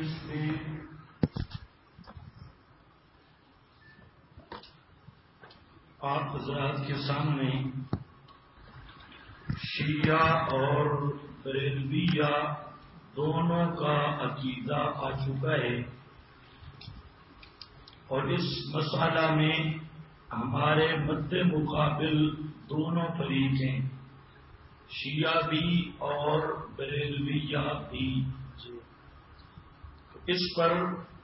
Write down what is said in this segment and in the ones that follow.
جس میں آپ حضرات کے سامنے شیعہ اور بریلویہ دونوں کا عقیدہ آ چکا ہے، اور اس مسئلہ میں ہمارے مد مقابل دونوں فریق ہیں، شیعہ بھی اور بریلویہ بھی۔ اس پر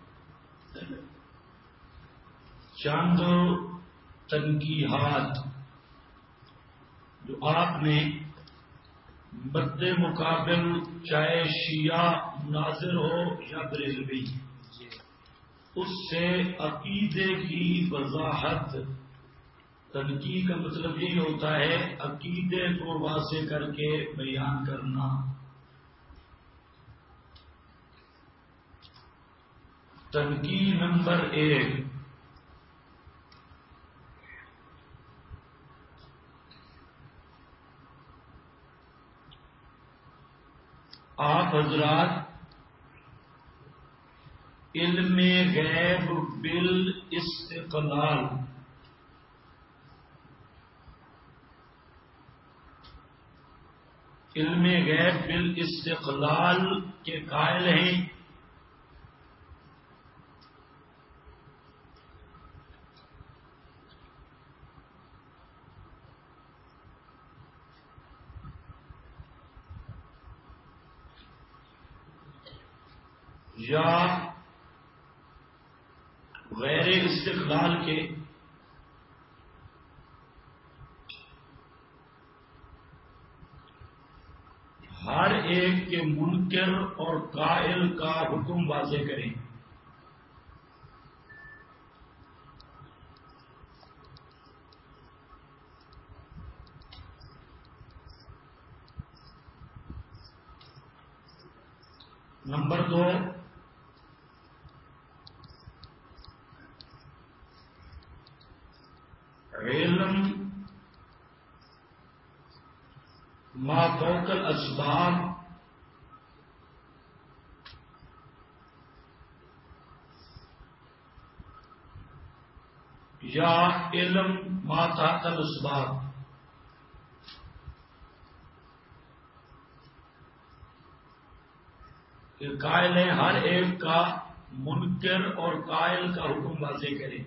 چند تنقیحات جو آپ نے مد مقابل چاہے شیعہ ناظر ہو یا بریلوی، اس سے عقیدے کی وضاحت، تنقیح کا مطلب یہی ہوتا ہے عقیدے کو واضح کر کے بیان کرنا۔ تنقیح نمبر 1، آپ حضرات علم غیب بالاستقلال علم غیب بالاستقلال کے قائل ہیں، یا غیر استقلال کے؟ ہر ایک کے منکر اور قائل کا حکم واضح کریں۔ نمبر 2، علم ما فوق الاسباب یا علم ما تحت الاسباب۔ کہ قائل ہے ہر ایک کا منکر اور قائل کا حکم واضح کریں۔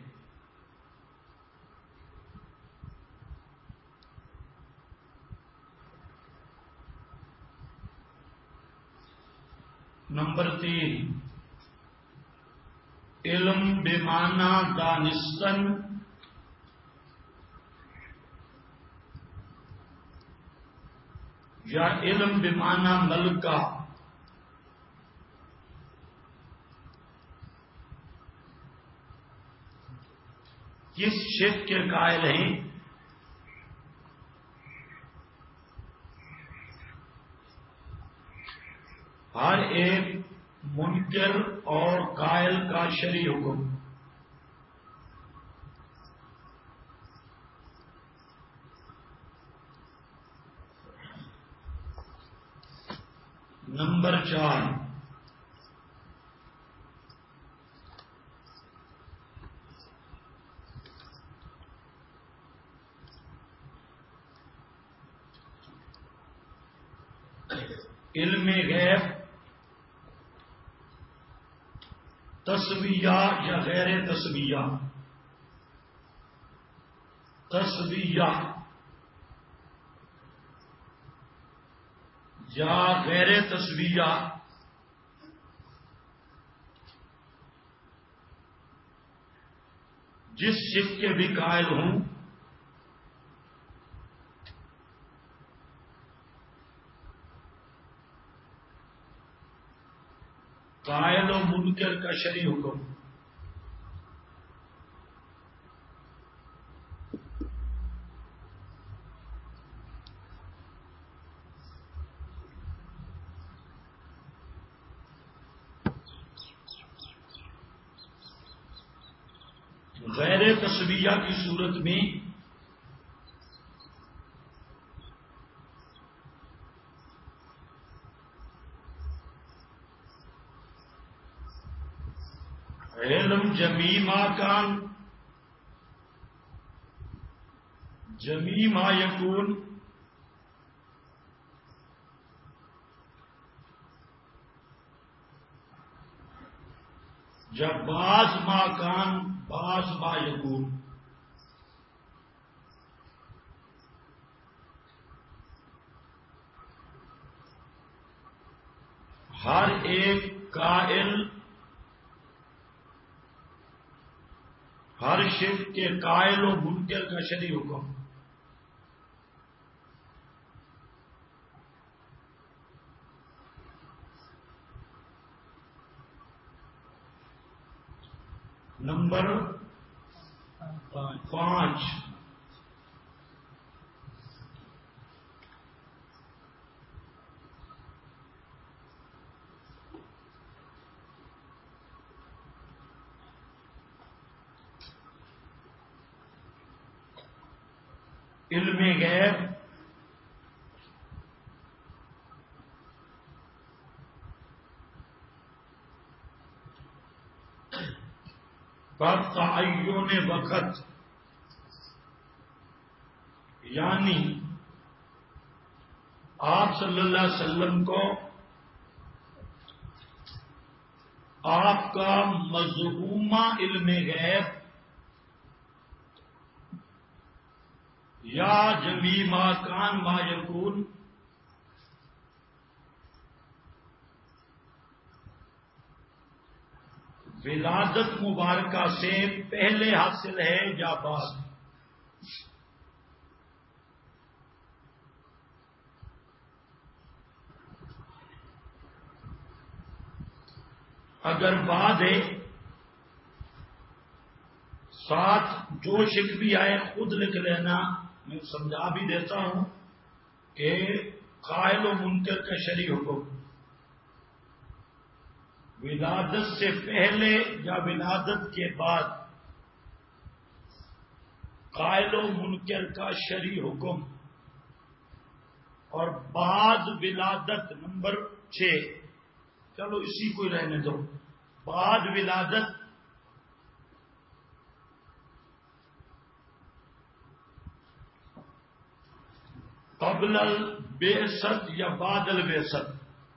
نمبر 3، علم بمعنی دانستن یا علم بمعنی ملکہ۔ کس شرک کے قائل ہیں؟ ہر ایک منکر اور قائل کا شرعی حکم۔ نمبر 4، علم غیب تسویہ یا غیر تسویہ۔ تسویہ یا غیر تسویہ، جس شرک کے بھی قائل ہوں قائل و منکر کا شرعی حکم۔ غیر تسویہ کی صورت میں علم جمیع کان جمیع ما یکون جب بعض ما کان بعض ما یکون، ہر ایک قائل ہر شرک کے قائل و منکر کا شرعی حکم، نمبر 5 علم غیب پر تعین وقت، یعنی آپ صلی اللہ علیہ وسلم کو آپ کا مذمومہ علم غیب یا جمیع ما کان ما یکون ولادت مبارکہ سے پہلے حاصل ہے یا بعد؟ اگر بعد ہے، ساتھ جو شک بھی آئے خود لکھ لینا، میں سمجھا بھی دیتا ہوں کہ قائل و منکر کا شرعی حکم ولادت سے پہلے یا ولادت کے بعد، قائل و منکر کا شرعی حکم، اور بعد ولادت نمبر 6، چلو اسی کو رہنے دو، بعد ولادت قبل البعثت یا بعد البعثت،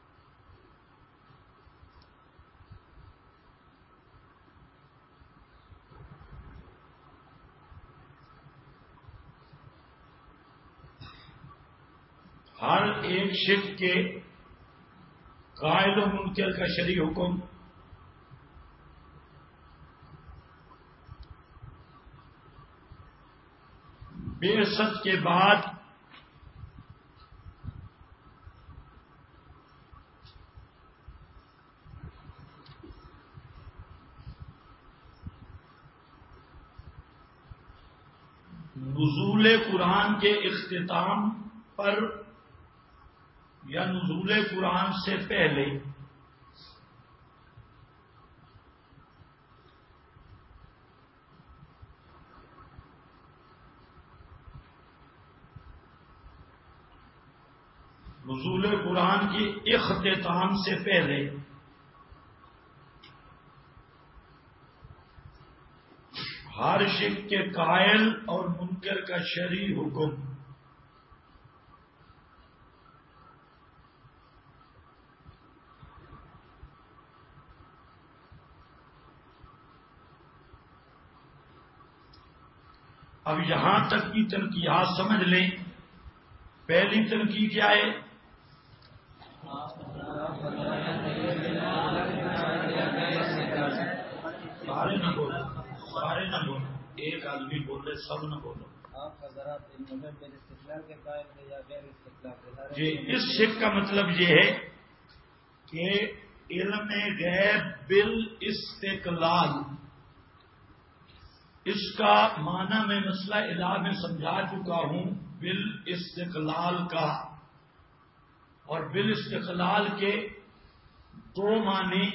ہر ایک شرک کے قائل و منکر کا شرعی حکم بعثت کے بعد نزول قرآن کے اختتام پر یا نزول قرآن سے پہلے، نزول قرآن کے اختتام سے پہلے ہر شرک کے قائل اور منکر کا شرعی حکم اب یہاں تک کی تنقیحات سمجھ لیں. پہلی تنقیح کیا ہے؟ سارے نہ بولو، سارے نہ بولو، ایک آدمی بول رہے سب نہ بولو. جی، اس شک کا مطلب یہ ہے کہ علم غیب بالاستقلال، اس کا معنی میں مسئلہ الہ میں سمجھا چکا ہوں، بالاستقلال کا. اور بالاستقلال کے دو معنی،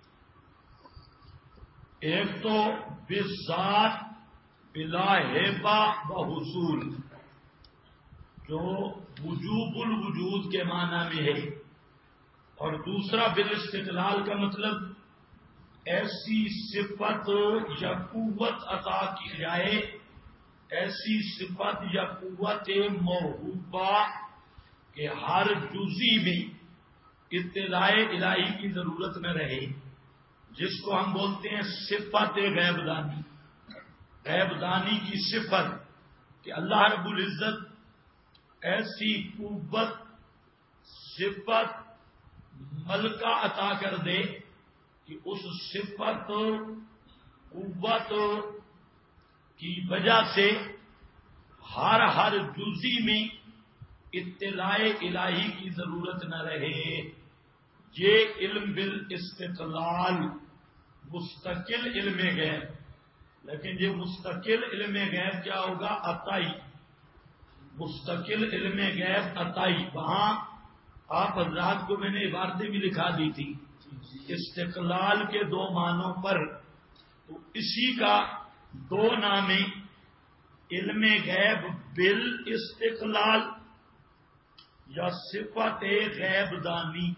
ایک تو بالذات بلا ہیبہ و حصول، جو وجوب الوجود کے معنی میں ہے، اور دوسرا بالاستقلال کا مطلب ایسی صفت یا قوت عطا کی جائے، ایسی صفت یا قوت موہوبہ کہ ہر جزی میں اطلاع الہی کی ضرورت نہ رہے، جس کو ہم بولتے ہیں صفت غیب دانی. غیب دانی کی صفت کہ اللہ رب العزت ایسی قوت صفت ملکہ عطا کر دے کہ اس صفت قوت کی وجہ سے ہر جزی میں اطلاع الہی کی ضرورت نہ رہے. یہ علم بالاستقلال مستقل علم غیب. لیکن یہ مستقل علم غیب کیا ہوگا؟ عطائی. مستقل علم غیب عطائی. وہاں آپ حضرات کو میں نے عبارتیں بھی لکھا دی تھی استقلال کے دو معنوں پر. تو اسی کا دو نام علم غیب بالاستقلال یا صفت غیب دانی.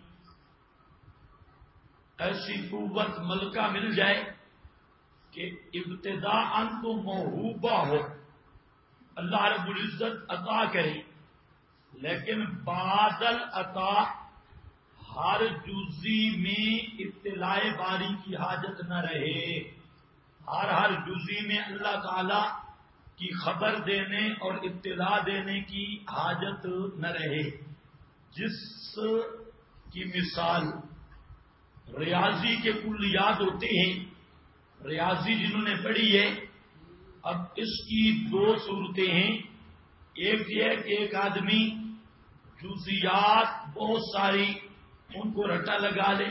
ایسی قوت ملکہ مل جائے کہ ابتداءً تو موہوبہ ہو، اللہ رب العزت عطا کرے، لیکن بعد العطا ہر جزی میں اطلاع باری کی حاجت نہ رہے. ہر جزی میں اللہ تعالی کی خبر دینے اور اطلاع دینے کی حاجت نہ رہے. جس کی مثال ریاضی کے کلیات ہوتے ہیں، ریاضی جنہوں نے پڑھی ہے، اب اس کی دو صورتیں ہیں. ایک یہ ہے کہ ایک آدمی جزیات بہت ساری ان کو رٹا لگا لے.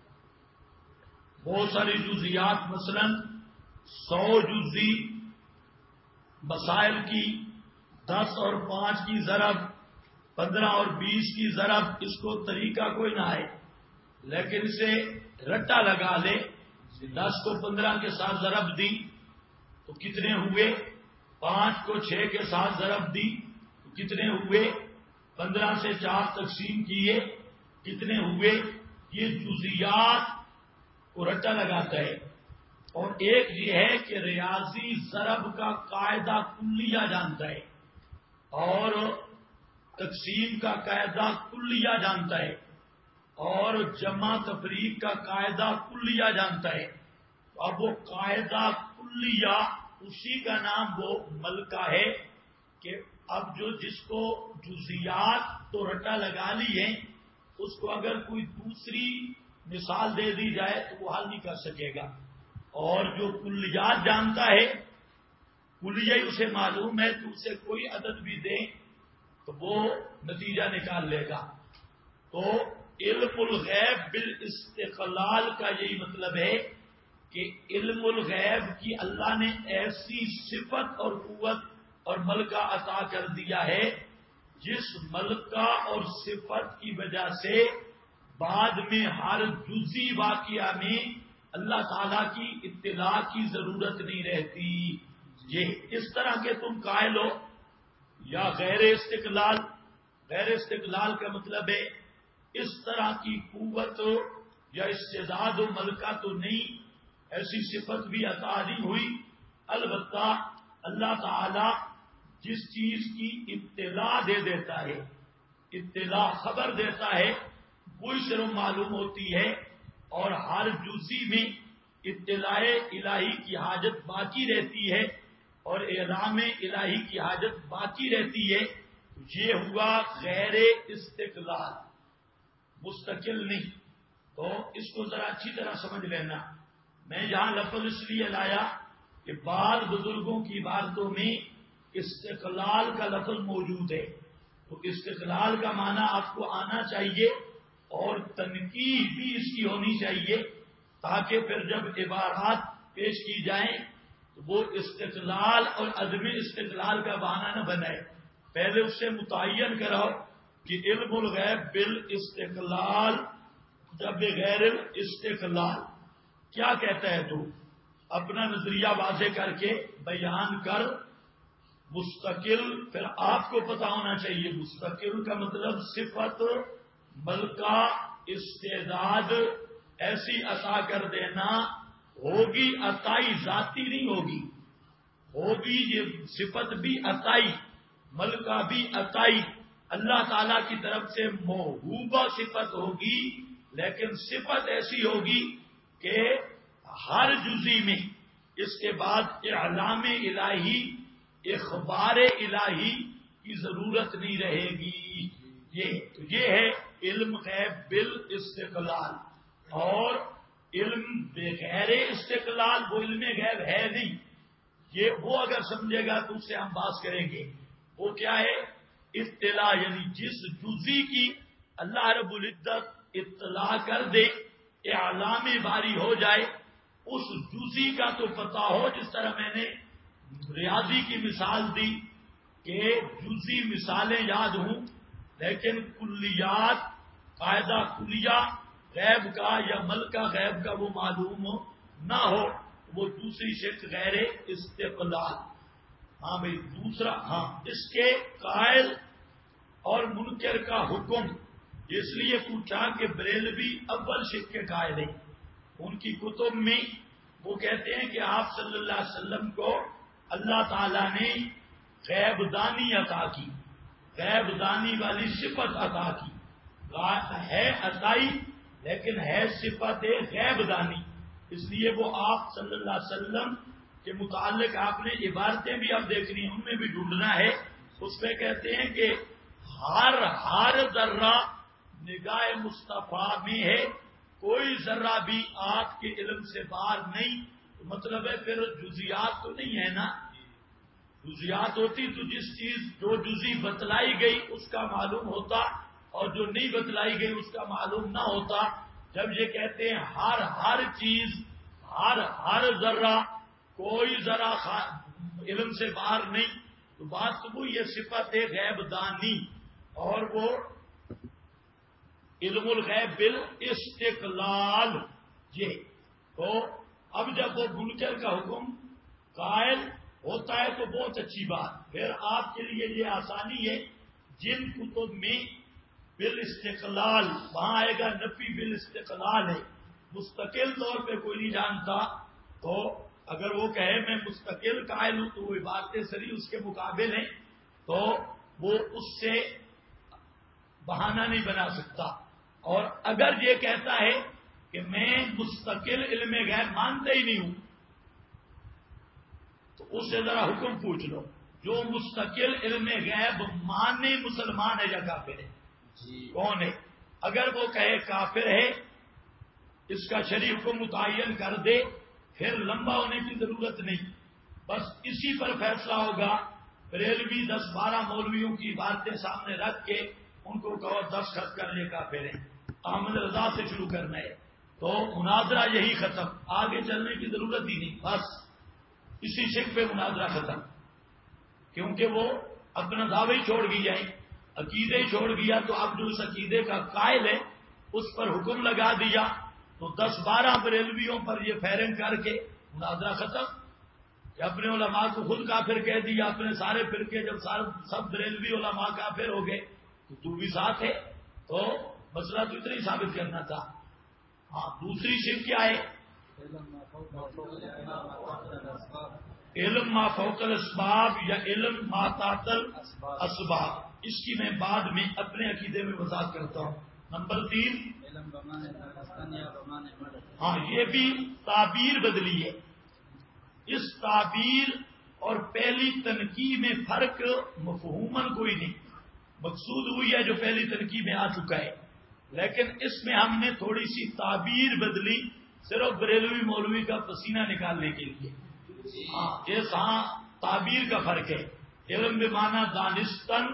بہت ساری جزیات مثلا 100 جزی مسائل کی 10 اور 5 کی ضرب 15 اور 20 کی ضرب، اس کو طریقہ کوئی نہ آئے، لیکن اسے رٹا لگا لے. 10 کو 15 کے ساتھ ضرب دی تو کتنے ہوئے؟ 5 کو 6 کے ساتھ ضرب دی تو کتنے ہوئے؟ 15 سے 4 تقسیم کیے کتنے ہوئے؟ یہ جزیات کو رٹا لگاتا ہے. اور ایک یہ ہے کہ ریاضی ضرب کا قاعدہ کلیہ جانتا ہے اور تقسیم کا قاعدہ کلیہ جانتا ہے اور جمع تفریق کا قاعدہ کلیہ جانتا ہے. اب وہ قاعدہ کلیہ اسی کا نام وہ ملکہ ہے کہ اب جس کو جزیات تو رٹا لگا لی ہے، اس کو اگر کوئی دوسری مثال دے دی جائے تو وہ حل نہیں کر سکے گا. اور جو کلیات جانتا ہے، کلیہ اسے معلوم ہے تو اسے کوئی عدد بھی دے تو وہ نتیجہ نکال لے گا. تو علم الغیب بالاستقلال کا یہی مطلب ہے کہ علم الغیب کی اللہ نے ایسی صفت اور قوت اور ملکہ عطا کر دیا ہے جس ملکہ اور صفت کی وجہ سے بعد میں ہر جزی واقعہ میں اللہ تعالی کی اطلاع کی ضرورت نہیں رہتی. یہ اس طرح کے تم قائل ہو یا غیر استقلال. غیر استقلال کا مطلب ہے اس طرح کی قوت یا استعداد و ملکہ تو نہیں، ایسی صفت بھی عطا نہیں ہوئی. البتہ اللہ تعالی جس چیز کی اطلاع دے دیتا ہے، اطلاع خبر دیتا ہے، وہی صرف معلوم ہوتی ہے اور ہر جزی میں اطلاع الہی کی حاجت باقی رہتی ہے اور اعلام الہی کی حاجت باقی رہتی ہے. یہ ہوا غیر استقلال، مستقل نہیں. تو اس کو ذرا اچھی طرح سمجھ لینا. میں یہاں لفظ اس لیے لایا کہ بعض بزرگوں کی عبارتوں میں استقلال کا لفظ موجود ہے، تو استقلال کا معنی آپ کو آنا چاہیے اور تنقید بھی اس کی ہونی چاہیے تاکہ پھر جب عبارات پیش کی جائیں تو وہ استقلال اور عدم استقلال کا بہانہ نہ بنائے. پہلے اس سے متعین کراؤ کہ علم الغیب بالاستقلال جب بغیر استقلال کیا کہتا ہے. تو اپنا نظریہ واضح کر کے بیان کر. مستقل پھر آپ کو پتا ہونا چاہیے مستقل کا مطلب صفت ملکہ استعداد ایسی عطا کر دینا ہوگی عطائی، ذاتی نہیں ہوگی، ہوگی یہ صفت بھی عطائی، ملکہ بھی عطائی، اللہ تعالی کی طرف سے موہوبہ صفت ہوگی، لیکن صفت ایسی ہوگی کہ ہر جزی میں اس کے بعد اعلام الہی، اخبار الہی کی ضرورت نہیں رہے گی۔ یہ ہے علم غیب بالاستقلال، اور علم بغیر استقلال وہ علم غیب ہے نہیں۔ یہ وہ اگر سمجھے گا تو اس سے ہم بات کریں گے۔ وہ کیا ہے؟ اطلاع، یعنی جس جزی کی اللہ رب العزت اطلاع کر دے، اعلام باری ہو جائے، اس جزی کا تو پتہ ہو۔ جس طرح میں نے ریاضی کی مثال دی کہ جزی مثالیں یاد ہوں، لیکن کلیات، قاعدہ کلیہ غیب کا یا ملکہ غیب کا وہ معلوم نہ ہو، وہ دوسری شک غیر استقلال۔ ہاں بھائی، دوسرا، ہاں اس کے قائل اور منکر کا حکم، اس لیے پوچھا کہ بریلوی اول شک کے قائل ہیں۔ ان کی کتب میں وہ کہتے ہیں کہ آپ صلی اللہ علیہ وسلم کو اللہ تعالی نے غیب دانی عطا کی، غیب دانی والی صفت عطا کی، ہے عطائی لیکن ہے صفت غیب دانی۔ اس لیے وہ آپ صلی اللہ علیہ وسلم کے متعلق آپ نے عبارتیں بھی اب دیکھنی ہیں، ان میں بھی ڈھونڈنا ہے۔ اس میں کہتے ہیں کہ ہر ذرہ نگاہ مصطفیٰ میں ہے، کوئی ذرہ بھی آپ کے علم سے باہر نہیں۔ مطلب ہے پھر جزیات تو نہیں ہے نا، جزیات ہوتی تو جس چیز جو جزی بتلائی گئی اس کا معلوم ہوتا، اور جو نہیں بتلائی گئی اس کا معلوم نہ ہوتا۔ جب یہ کہتے ہیں ہر چیز، ہر ذرہ، کوئی ذرہ علم سے باہر نہیں، تو بات تو وہ یہ صفت ہے غیب دانی، اور وہ علم الغیب بالاستقلال۔ یہ تو اب جب وہ منکر کا حکم قائل ہوتا ہے تو بہت اچھی بات۔ پھر آپ کے لیے یہ آسانی ہے، جن کتب میں بالاستقلال، وہاں آئے گا نفی بالاستقلال ہے، مستقل طور پہ کوئی نہیں جانتا، تو اگر وہ کہے میں مستقل قائل ہوں تو وہ عبارتیں سری اس کے مقابل ہیں، تو وہ اس سے بہانہ نہیں بنا سکتا۔ اور اگر یہ کہتا ہے کہ میں مستقل علم غیب مانتا ہی نہیں ہوں، تو اس سے ذرا حکم پوچھ لو، جو مستقل علم غیب ماننے مسلمان ہے یا کافر ہے؟ کون ہے؟ اگر وہ کہے کافر ہے، اس کا شریف کو متعین کر دے، پھر لمبا ہونے کی ضرورت نہیں، بس اسی پر فیصلہ ہوگا۔ بریلوی 10-12 مولویوں کی باتیں سامنے رکھ کے ان کو کہو دستخط کرنے کا پھر احمد رضا سے شروع کرنا ہے، تو مناظرہ یہی ختم، آگے چلنے کی ضرورت ہی نہیں، بس اسی شک پہ مناظرہ ختم، کیونکہ وہ اپنا دعوی چھوڑ گیا ہے، عقیدے چھوڑ گیا، تو اب جو اس عقیدے کا قائل ہے اس پر حکم لگا دیا، تو 10-12 بریلویوں پر یہ فیرنگ کر کے مناظرہ ختم، کہ اپنے علماء کو خود کافر کہہ دیا، اپنے سارے فرقے جب سب بریلوی علماء کافر ہو گئے تو بھی ساتھ ہے، تو مسئلہ تو اتنا ہی ثابت کرنا تھا۔ ہاں، دوسری شک کیا ہے؟ علم ما فوق الاسباب یا علم ما تحت الاسباب، اس کی میں بعد میں اپنے عقیدے میں وضاحت کرتا ہوں۔ نمبر 3، ہاں یہ بھی تعبیر بدلی ہے، اس تعبیر اور پہلی تنقید میں فرق مفہوماً کوئی نہیں، مقصود ہوئی ہے جو پہلی تنقید میں آ چکا ہے، لیکن اس میں ہم نے تھوڑی سی تعبیر بدلی، صرف بریلوی مولوی کا پسینہ نکالنے کے لیے۔ ہاں تعبیر کا فرق ہے، علم بمعنی دانستن،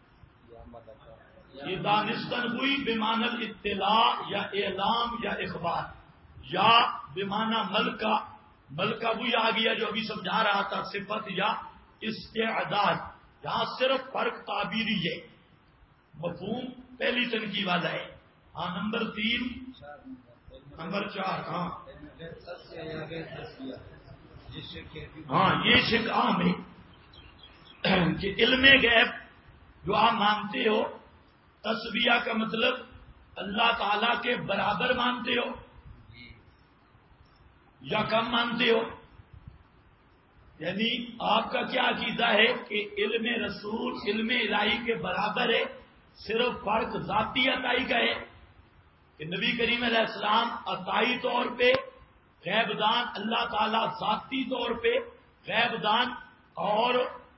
یہ دانستن ہوئی بمعنی اطلاع یا اعلام یا اخبار، یا بمعنی ملکہ، ملکہ وہی آ گیا جو ابھی سمجھا رہا تھا، صفت یا استعداد، یہاں صرف فرق تعبیری ہے، مفہوم پہلی تنقید والا ہے۔ ہاں نمبر 3، نمبر 4، ہاں یہ شک عام ہے کہ علم غیب جو آپ مانتے ہو، تسبیہ کا مطلب اللہ تعالی کے برابر مانتے ہو، یا کم مانتے ہو؟ یعنی آپ کا کیا عقیدہ ہے کہ علم رسول علم الہی کے برابر ہے، صرف فرق ذاتی عطائی کا ہے کہ نبی کریم علیہ السلام عطائی طور پہ غیب دان، اللہ تعالی ذاتی طور پہ غیب دان، اور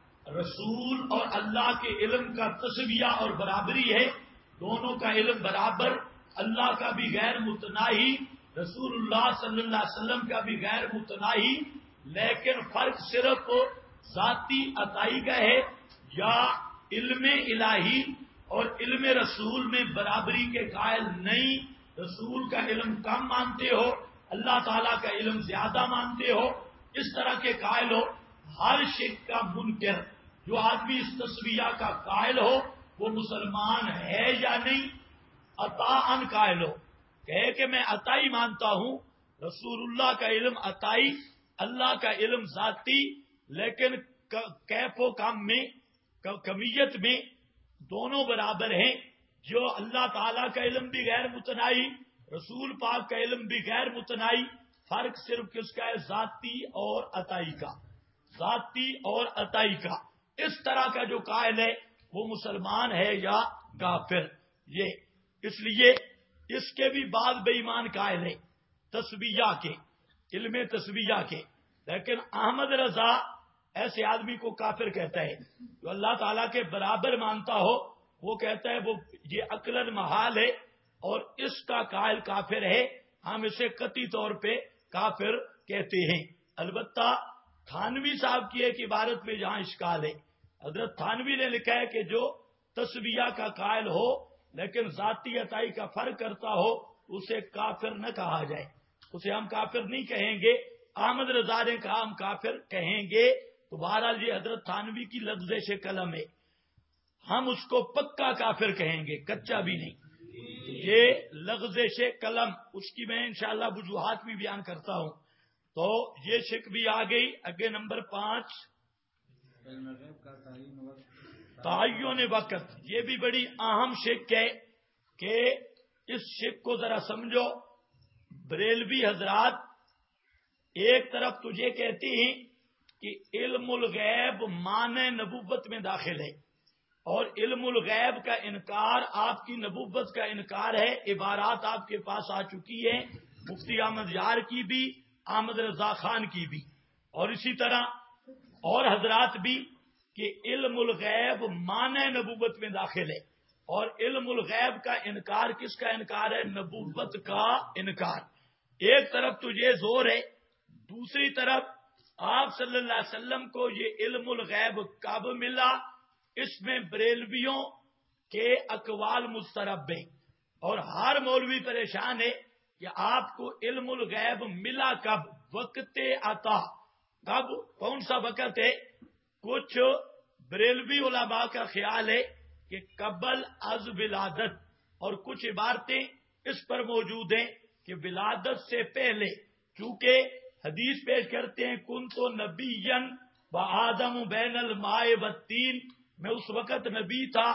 رسول اور اللہ کے علم کا تسویہ اور برابری ہے، دونوں کا علم برابر، اللہ کا بھی غیر متناہی، رسول اللہ صلی اللہ علیہ وسلم کا بھی غیر متناہی، لیکن فرق صرف ذاتی عطائی کا ہے، یا علم الہی اور علم رسول میں برابری کے قائل نہیں، رسول کا علم کم مانتے ہو، اللہ تعالیٰ کا علم زیادہ مانتے ہو، اس طرح کے قائل ہو؟ ہر شرک کا منکر جو آدمی اس تسویہ کا قائل ہو وہ مسلمان ہے یا نہیں؟ عطاءً قائل ہو، کہے کہ میں عطائی مانتا ہوں، رسول اللہ کا علم عطائی، اللہ کا علم ذاتی، لیکن کیف و کم میں، کمیت میں دونوں برابر ہیں، جو اللہ تعالیٰ کا علم بھی غیر متناہی، رسول پاک کا علم بھی غیر متناہی، فرق صرف کس کا ہے؟ ذاتی اور عطائی کا، ذاتی اور عطائی کا۔ اس طرح کا جو قائل ہے وہ مسلمان ہے یا کافر؟ یہ اس لیے اس کے بھی بعض بے ایمان قائل ہے تسبیہ کے، علم تسبیہ کے، لیکن احمد رضا ایسے آدمی کو کافر کہتا ہے جو اللہ تعالیٰ کے برابر مانتا ہو، وہ کہتا ہے وہ یہ عقلاً محال ہے اور اس کا قائل کافر ہے، ہم اسے قطعی طور پہ کافر کہتے ہیں۔ البتہ تھانوی صاحب کی ایک عبارت میں جہاں اشکال ہے، حضرت تھانوی نے لکھا ہے کہ جو تسبیہ کا قائل ہو لیکن ذاتی عطائی کا فرق کرتا ہو اسے کافر نہ کہا جائے، اسے ہم کافر نہیں کہیں گے۔ احمد رضا نے کہا ہم کافر کہیں گے، تو بہرحال یہ حضرت تھانوی کی لغزش قلم ہے، ہم اس کو پکا کافر کہیں گے، کچا بھی نہیں۔ یہ لغزش قلم، اس کی میں انشاءاللہ وجوہات بھی بیان کرتا ہوں۔ تو یہ شک بھی آ گئی۔ اگے نمبر 5 تعین وقت، یہ بھی بڑی اہم شک ہے کہ اس شک کو ذرا سمجھو۔ بریلوی حضرات ایک طرف تجھے کہتی ہیں کہ علم الغیب معنی نبوت میں داخل ہے، اور علم الغیب کا انکار آپ کی نبوت کا انکار ہے، عبارات آپ کے پاس آ چکی ہیں، مفتی احمد یار کی بھی، احمد رضا خان کی بھی، اور اسی طرح اور حضرات بھی، کہ علم الغیب معنی نبوت میں داخل ہے، اور علم الغیب کا انکار کس کا انکار ہے؟ نبوت کا انکار۔ ایک طرف تجھے زور ہے، دوسری طرف آپ صلی اللہ علیہ وسلم کو یہ علم الغیب کب ملا؟ اس میں بریلویوں کے اقوال مسترب ہیں، اور ہر مولوی پریشان ہے کہ آپ کو علم الغیب ملا کب؟ وقت عطا کب؟ کون سا وقت ہے؟ کچھ بریلوی علماء کا خیال ہے کہ قبل از ولادت، اور کچھ عبارتیں اس پر موجود ہیں کہ ولادت سے پہلے، چونکہ حدیث پیش کرتے ہیں کن تو نبیًا و آدم بین الماء والطین، میں اس وقت نبی تھا۔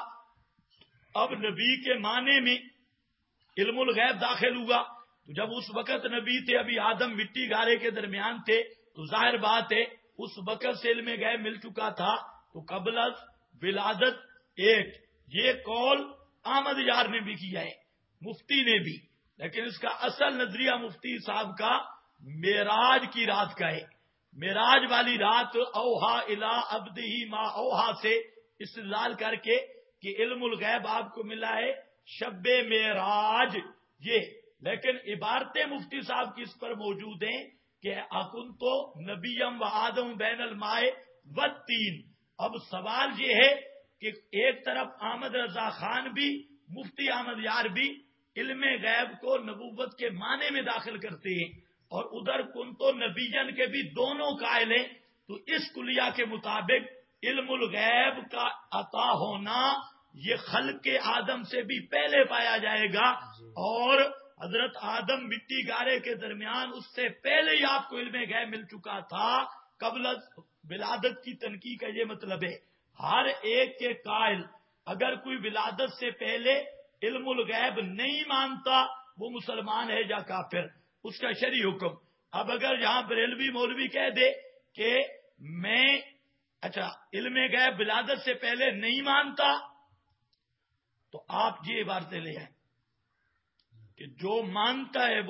اب نبی کے معنی میں علم الغیب داخل ہوا، تو جب اس وقت نبی تھے، ابھی آدم مٹی گارے کے درمیان تھے، تو ظاہر بات ہے اس وقت سے علم غیب مل چکا تھا، تو قبل از ولادت ایک۔ یہ قول احمد یار نے بھی کیا ہے، مفتی نے بھی، لیکن اس کا اصل نظریہ مفتی صاحب کا معراج کی رات کا ہے۔ معراج والی رات اوہا الی عبدہ ما اوہا سے استدلال کر کے کہ علم الغیب آپ کو ملا ہے شب معراج یہ، لیکن عبارتیں مفتی صاحب کی اس پر موجود ہیں کہ اکن تو نبیم و آدم بین الماء والطین۔ اب سوال یہ ہے کہ ایک طرف احمد رضا خان بھی، مفتی احمد یار بھی علم غیب کو نبوت کے معنی میں داخل کرتے ہیں، اور ادھر کن تو نبیین کے بھی دونوں قائل ہیں، تو اس کلیہ کے مطابق علم الغیب کا عطا ہونا یہ خلق آدم سے بھی پہلے پایا جائے گا، اور حضرت آدم مٹی گارے کے درمیان اس سے پہلے ہی آپ کو علم غیب مل چکا تھا، قبل ولادت کی تنقید کا یہ مطلب ہے۔ ہر ایک کے قائل، اگر کوئی ولادت سے پہلے علم الغیب نہیں مانتا وہ مسلمان ہے یا کافر، اس کا شرعی حکم۔ اب اگر یہاں بریلوی مولوی کہہ دے کہ میں علم غیب ولادت سے پہلے نہیں مانتا، تو آپ یہ عبارتیں لے آئیں کہ جو مانتا ہے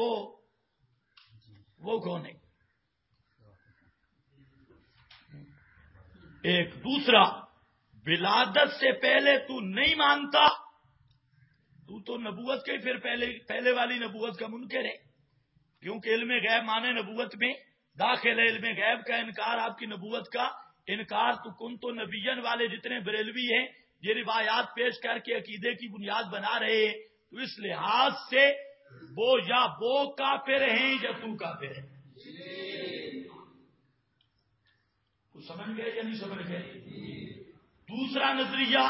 وہ کون ہے؟ ایک دوسرا، ولادت سے پہلے تو نہیں مانتا، تو نبوت کے پھر پہلے والی نبوت کا منکر ہے، کیونکہ علم غیب مانے نبوت میں داخل ہے۔ علم غیب کا انکار، آپ کی نبوت کا انکار تو کن تو نبیین والے جتنے بریلوی ہیں یہ روایات پیش کر کے عقیدے کی بنیاد بنا رہے ہیں، تو اس لحاظ سے وہ کافر ہیں یا تو کافر ہے؟ تو سمجھ گئے یا نہیں سمجھ گئے؟ دوسرا نظریہ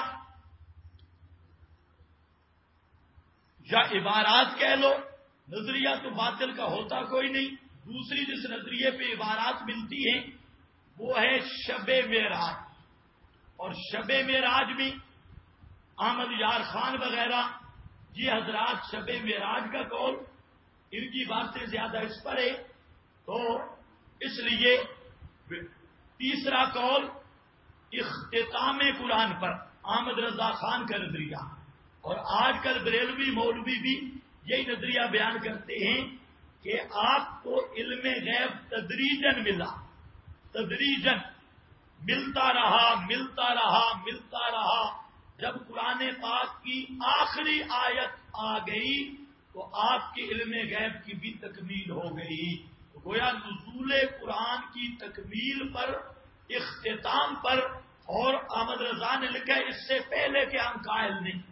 یا عبارات کہہ لو، نظریہ تو باطل کا ہوتا کوئی نہیں۔ دوسری جس نظریے پہ عبارات ملتی ہیں وہ ہے شب معراج، اور شب معراج میں احمد یار خان وغیرہ یہ حضرات شب معراج کا قول، ان کی باتیں زیادہ اس پر ہے، تو اس لیے تیسرا قول اختتام قرآن پر احمد رضا خان کا نظریہ، اور آج کل بریلوی مولوی بھی یہی نظریہ بیان کرتے ہیں کہ آپ کو علم غیب تدریجن ملا، تدریجن ملتا رہا، جب قرآن پاک کی آخری آیت آ گئی تو آپ کے علم غیب کی بھی تکمیل ہو گئی۔ تو گویا نزول قرآن کی تکمیل پر، اختتام پر، اور احمد رضا نے لکھا ہے اس سے پہلے کہ ہم قائل نہیں،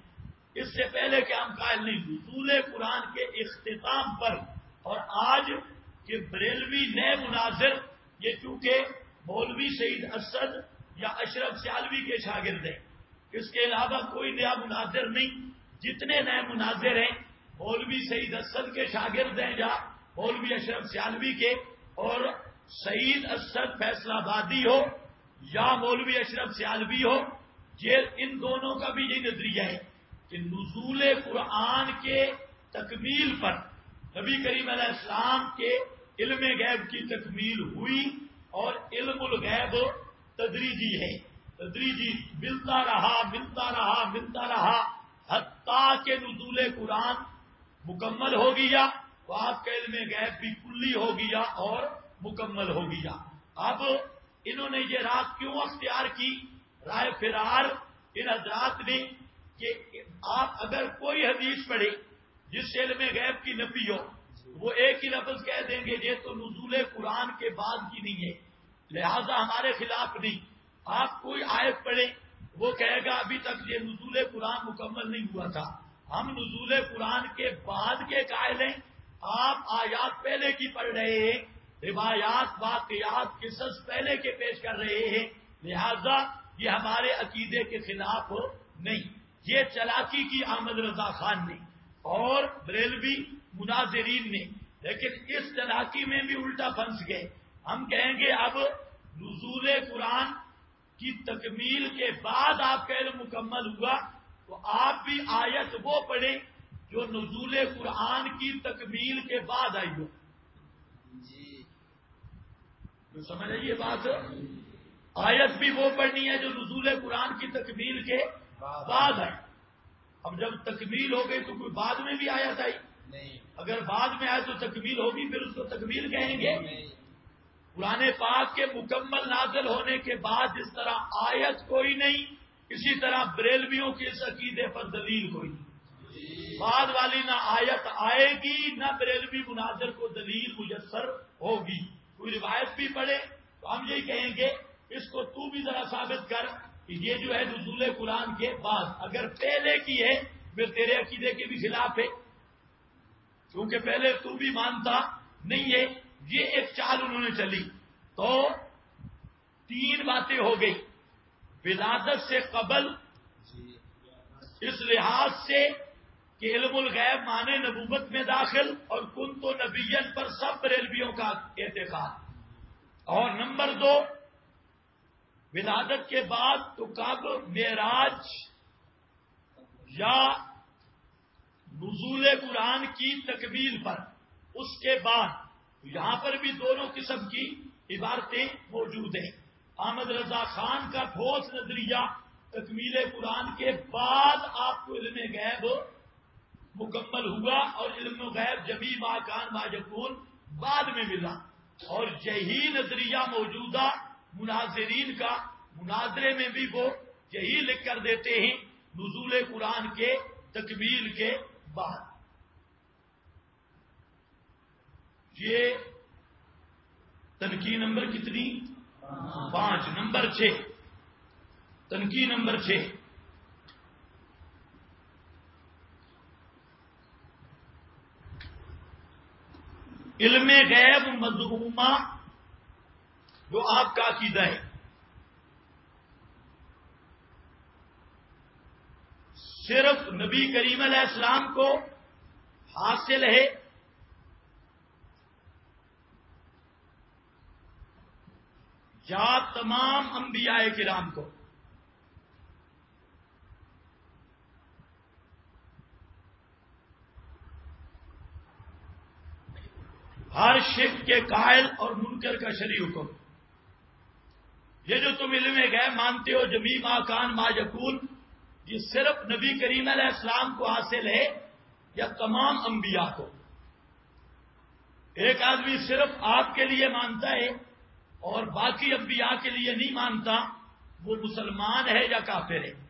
نزول قرآن کے اختتام پر۔ اور آج کے بریلوی نئے مناظر، یہ چونکہ مولوی سعید اسد یا اشرف سیالوی کے شاگرد ہیں، اس کے علاوہ کوئی نیا مناظر نہیں، جتنے نئے مناظر ہیں مولوی سعید اسد کے شاگرد ہیں یا مولوی اشرف سیالوی کے، اور سعید اسد فیصلہ آبادی ہو یا مولوی اشرف سیالوی ہو، یہ ان دونوں کا بھی یہ نظریہ ہے کہ نزول قرآن کے تکمیل پر نبی کریم علیہ السلام کے علم غیب کی تکمیل ہوئی، اور علم الغیب تدریجی ہے، تدریجی ملتا رہا حتیٰ کہ نزول قرآن مکمل ہو گیا، تو آپ کا علم غیب بھی کلی ہو گیا اور مکمل ہو گیا۔ اب انہوں نے یہ راہ کیوں اختیار کی، رائے فرار ان حضرات نے، کہ آپ اگر کوئی حدیث پڑھے جس سے علم غیب کی نفی ہو، وہ ایک ہی لفظ کہہ دیں گے یہ تو نزول قرآن کے بعد کی نہیں ہے، لہذا ہمارے خلاف نہیں۔ آپ کوئی آیت پڑھیں، وہ کہے گا ابھی تک یہ نزول قرآن مکمل نہیں ہوا تھا، ہم نزول قرآن کے بعد کے قائل ہیں، آپ آیات پہلے کی پڑھ رہے ہیں، روایات، واقعات، قصص پہلے کے پیش کر رہے ہیں، لہذا یہ ہمارے عقیدے کے خلاف نہیں۔ یہ چلاکی کی احمد رضا خان نے اور بریلوی مناظرین نے، لیکن اس چلاکی میں بھی الٹا پھنس گئے۔ ہم کہیں گے اب نزول قرآن کی تکمیل کے بعد آپ کا علم مکمل ہوا، تو آپ بھی آیت وہ پڑھیں جو نزول قرآن کی تکمیل کے بعد آئی ہو۔ تو سمجھ آئیے بات، آیت بھی وہ پڑھنی ہے جو نزول قرآن کی تکمیل کے بعد آئی۔ اب جب تکمیل ہو گئی تو کوئی بعد میں بھی آیت آئی نہیں، اگر بعد میں آئے تو تکمیل ہوگی، پھر اس کو تکمیل کہیں گے۔ قرآن پاک کے مکمل نازل ہونے کے بعد جس طرح آیت کوئی نہیں، اسی طرح بریلویوں کے اس عقیدے پر دلیل کوئی نہیں، بعد والی نہ آیت آئے گی نہ بریلوی مناظر کو دلیل میسر ہوگی۔ کوئی روایت بھی پڑھے تو ہم یہی کہیں گے اس کو تو بھی ذرا ثابت کر کہ یہ جو ہے نزول قرآن کے بعد، اگر پہلے کی ہے پھر تیرے عقیدے کے بھی خلاف ہے، کیونکہ پہلے تو بھی مانتا نہیں ہے۔ یہ ایک چال انہوں نے چلی، تو تین باتیں ہو گئی، ولادت سے قبل اس لحاظ سے کہ علم الغیب مانے نبوت میں داخل، اور کن تو نبیین پر سب بریلویوں کا اعتقاد، اور نمبر دو ولادت کے بعد تو کب معراج یا نزول قرآن کی تکمیل پر، اس کے بعد یہاں پر بھی دونوں قسم کی عبارتیں موجود ہیں. احمد رضا خان کا ٹھوس نظریہ تکمیل قرآن کے بعد آپ کو علم غیب مکمل ہوا اور علم غیب جمی ما کان ما یکون بعد میں ملا. اور یہی نظریہ موجودہ مناظرین کا، مناظرے میں بھی وہ یہی لکھ کر دیتے ہیں نزول قرآن کے تکمیل کے بعد. یہ تنقید نمبر کتنی؟ 5. نمبر 6، تنقید نمبر 6، علم غیب مذمومہ جو آپ کا عقیدہ ہے. صرف نبی کریم علیہ السلام کو حاصل ہے یا تمام انبیاء کرام کو؟ ہر شرک کے قائل اور منکر کا شرعی حکم. یہ جو تم علم غیب مانتے ہو جمی ما کان ما یکون، یہ صرف نبی کریم علیہ السلام کو حاصل ہے یا تمام انبیاء کو؟ ایک آدمی صرف آپ کے لیے مانتا ہے اور باقی انبیاء کے لیے نہیں مانتا، وہ مسلمان ہے یا کافر ہے؟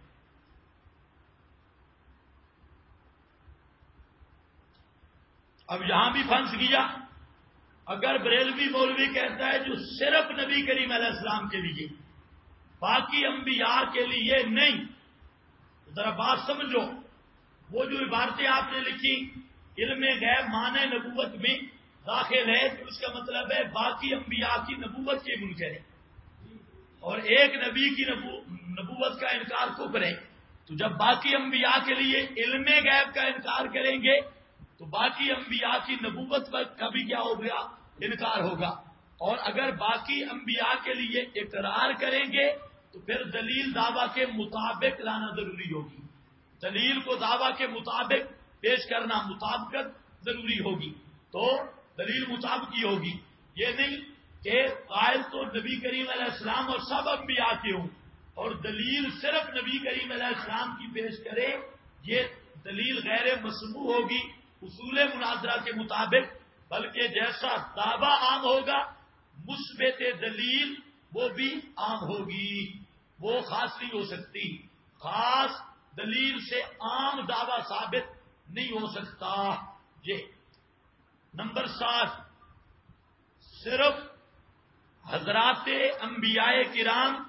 اب یہاں بھی پھنس گیا. اگر بریلوی مولوی کہتا ہے جو صرف نبی کریم علیہ السلام کے لیے، باقی انبیاء کے لیے نہیں، تو ذرا بات سمجھو. وہ جو عبارتیں آپ نے لکھی علم غیب معنی نبوت میں داخل ہے، تو اس کا مطلب ہے باقی انبیاء کی نبوت کے منکر ہے، اور ایک نبی کی نبوت کا انکار کفر ہے. تو جب باقی انبیاء کے لیے علم غیب کا انکار کریں گے تو باقی انبیاء کی نبوت کا بھی کیا ہو گیا؟ انکار ہوگا. اور اگر باقی انبیاء کے لیے اقرار کریں گے تو پھر دلیل دعویٰ کے مطابق لانا ضروری ہوگی. دلیل کو دعویٰ کے مطابق پیش کرنا، مطابقت ضروری ہوگی. تو دلیل مطابقی ہوگی. یہ نہیں کہ قائل تو نبی کریم علیہ السلام اور سب انبیاء کے ہوں اور دلیل صرف نبی کریم علیہ السلام کی پیش کرے، یہ دلیل غیر مسموع ہوگی اصول مناظرہ کے مطابق. بلکہ جیسا دعویٰ عام ہوگا مثبت دلیل وہ بھی عام ہوگی، وہ خاص نہیں ہو سکتی. خاص دلیل سے عام دعویٰ ثابت نہیں ہو سکتا. یہ نمبر 7، صرف حضرات انبیاء کرام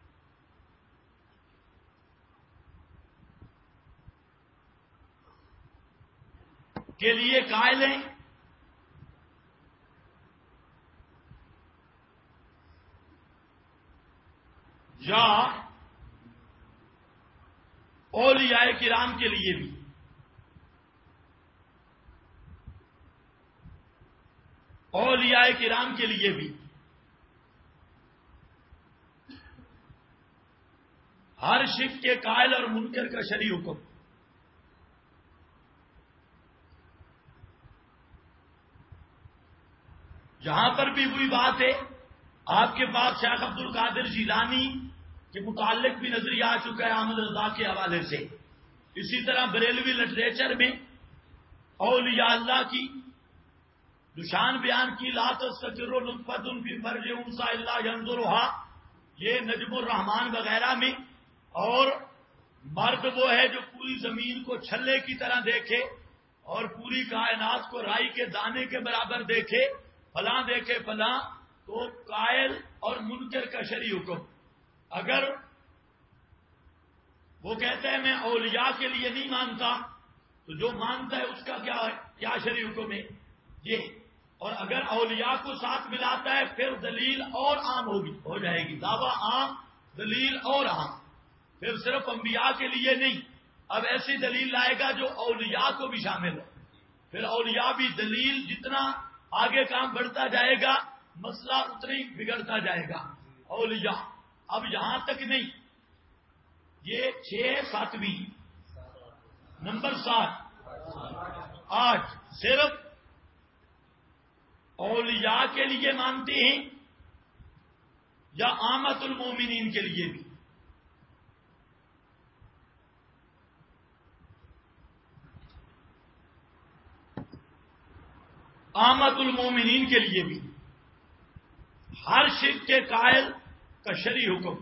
کے لیے قائل ہیں یا اولیاء کرام کے لیے بھی؟ اولیاء کرام کے لیے بھی ہر شرک کے قائل اور منکر کا شرعی حکم. یہاں پر بھی وہی بات ہے. آپ کے پاس شیخ عبد القادر جیلانی کے متعلق بھی نظریہ آ چکا ہے احمد رضا کے حوالے سے. اسی طرح بریلوی لٹریچر میں اولیاء اللہ کی جو شان بیان کی، لا تستقر نطفۃ فی فرج انثی الا ینظرها، یہ نجم الرحمان وغیرہ میں. اور مرد وہ ہے جو پوری زمین کو چھلے کی طرح دیکھے اور پوری کائنات کو رائی کے دانے کے برابر دیکھے، فلاں دیکھے فلاں. تو قائل اور منکر کا شرعی حکم. اگر وہ کہتا ہے میں اولیاء کے لیے نہیں مانتا، تو جو مانتا ہے اس کا کیا شرعی حکم ہے یہ. اور اگر اولیاء کو ساتھ ملاتا ہے پھر دلیل اور عام ہو جائے گی. دعویٰ عام، دلیل اور عام. پھر صرف انبیاء کے لیے نہیں، اب ایسی دلیل لائے گا جو اولیاء کو بھی شامل ہو. پھر اولیاء بھی دلیل جتنا آگے کام بڑھتا جائے گا مسئلہ اتنا ہی بگڑتا جائے گا. اولیاء اب یہاں تک نہیں. یہ 6 7ویں. نمبر 7، 8 صرف اولیاء کے لیے مانتے ہیں یا عامت المومنین کے لیے بھی؟ عامت المومنین کے لیے بھی ہر شرک کے قائل کا شرعی حکم،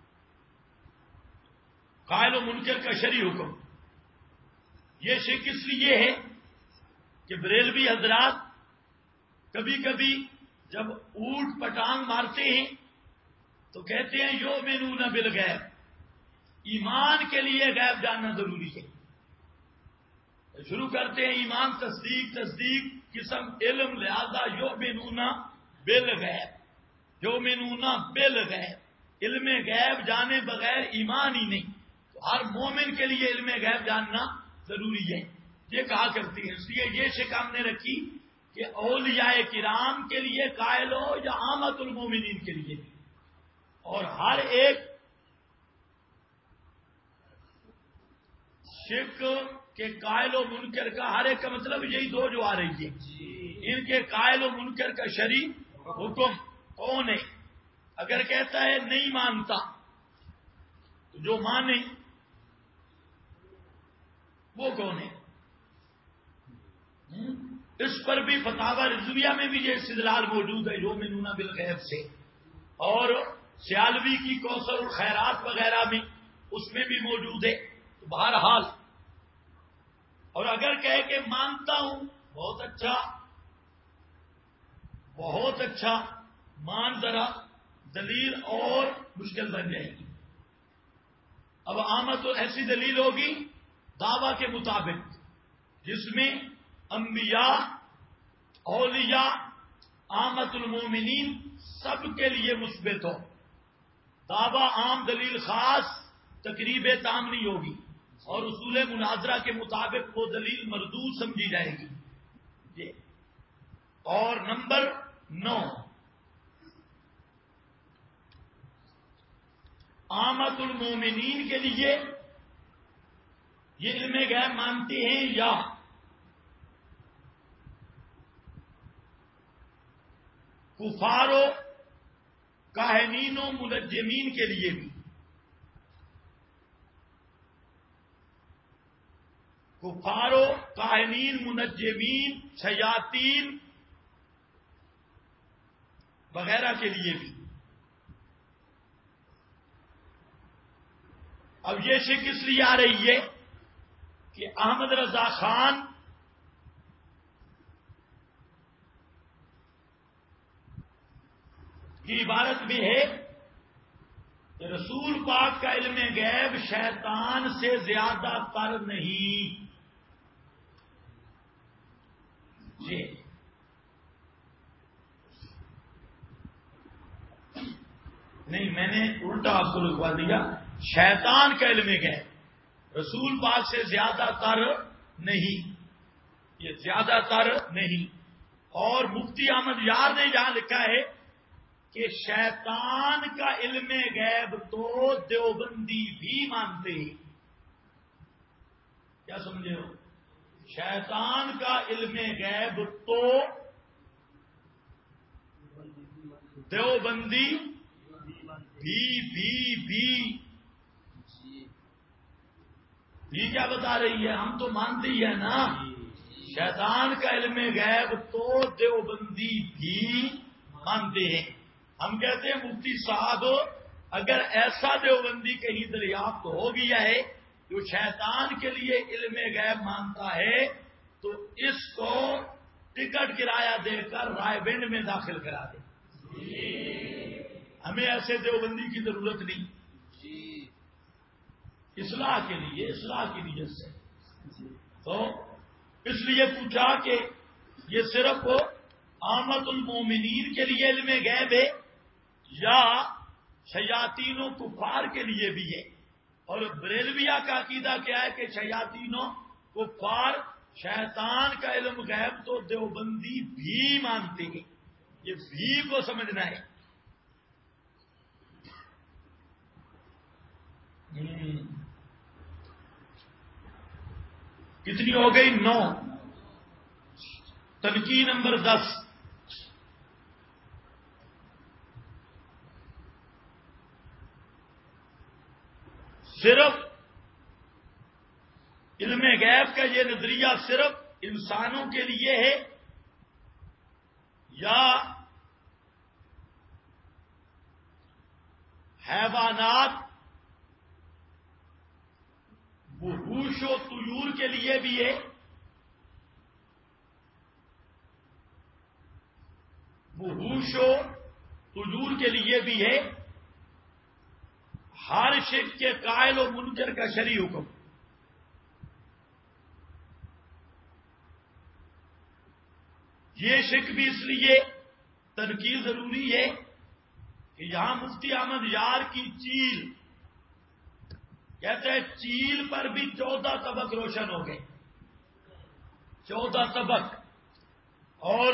قائل و منکر کا شرعی حکم. یہ شرک اس لیے ہے کہ بریلوی حضرات کبھی کبھی جب اونٹ پٹانگ مارتے ہیں تو کہتے ہیں یؤمنون بالغیب، ایمان کے لیے غیب جاننا ضروری ہے. شروع کرتے ہیں ایمان تصدیق قسم علم، لہذا یؤمنون بالغیب. یؤمنون بالغیب، علم غیب جانے بغیر ایمان ہی نہیں. تو ہر مومن کے لیے علم غیب جاننا ضروری ہے، یہ کہا کرتی ہے. اس لیے یہ شک ہم نے رکھی کہ اولیاء کرام کے لیے قائل ہو یا عامت المومنین کے لیے بھی. اور ہر ایک شرک کے قائل و منکر کا، ہر ایک کا مطلب یہی دو جو آ رہی ہے. ان کے قائل و منکر کا شرعی حکم کون ہے؟ اگر کہتا ہے نہیں مانتا تو جو مانے وہ کون ہے؟ اس پر بھی فتاوی رضویہ میں بھی یہ استدلال موجود ہے یؤمنون بالغیب سے، اور سیالوی کی کوثر الخیرات وغیرہ میں اس میں بھی موجود ہے. تو بہرحال، اور اگر کہے کہ مانتا ہوں، بہت اچھا مان، ذرا دلیل اور مشکل بن جائے گی. اب عامت ایسی دلیل ہوگی دعویٰ کے مطابق جس میں انبیاء، اولیاء، عامت المومنین سب کے لیے مثبت ہو. دعویٰ عام، دلیل خاص، تقریب تام نہیں ہوگی، اور اصول مناظرہ کے مطابق وہ دلیل مردود سمجھی جائے گی. یہ اور نمبر 9، عامت المومنین کے لیے یہ علم غیب مانتے ہیں یا کفار و کاہنین و منجمین کے لیے بھی؟ کفار و کاہنین، منجمین، شیاطین وغیرہ کے لیے بھی. اب یہ شک اس لیے آ رہی ہے کہ احمد رضا خان کی عبارت میں ہے کہ رسول پاک کا علم غیب شیطان سے زیادہ تر نہیں. جی نہیں، میں نے الٹا آپ کو لکھوا دیا. شیطان کا علم غیب رسول پاک سے زیادہ تر نہیں، یہ زیادہ تر نہیں. اور مفتی احمد یار نے جہاں لکھا ہے کہ شیطان کا علم غیب تو دیوبندی بھی مانتے ہیں. کیا سمجھے ہو؟ شیطان کا علم غیب تو دیوبندی بھی کیا بتا رہی ہے؟ ہم تو مانتے ہی ہیں نا. شیطان کا علم غیب تو دیوبندی بھی مانتے ہیں. ہم کہتے ہیں مفتی صاحب اگر ایسا دیوبندی کہیں دریافت ہو گیا ہے جو شیطان کے لیے علم غیب مانتا ہے تو اس کو ٹکٹ کرایہ دے کر رائے بینڈ میں داخل کرا دیں. ہمیں ایسے دیوبندی کی ضرورت نہیں. اصلاح کے لیے، اصلاح کی نیت سے. تو اس لیے پوچھا کہ یہ صرف عامت المومنین کے لیے علم غیب ہے یا شیاطین و کفار کے لیے بھی ہے. اور بریلویہ کا عقیدہ کیا ہے کہ شیاطین و کفار، شیطان کا علم غیب تو دیوبندی بھی مانتے ہیں. یہ بھی کو سمجھنا ہے. کتنی ہو گئی؟ 9. تنقید نمبر 10، صرف علم غیب کا یہ نظریہ صرف انسانوں کے لیے ہے یا حیوانات وحوش و طیور کے لیے بھی ہے؟ وحوش و طیور کے لیے بھی ہے؟ ہر شرک کے قائل و منکر کا شرعی حکم. یہ شرک بھی اس لیے تنقید ضروری ہے کہ یہاں مفتی احمد یار کی چیل کہتے ہیں چیل پر بھی 14 طبق روشن ہو گئے. 14 طبق. اور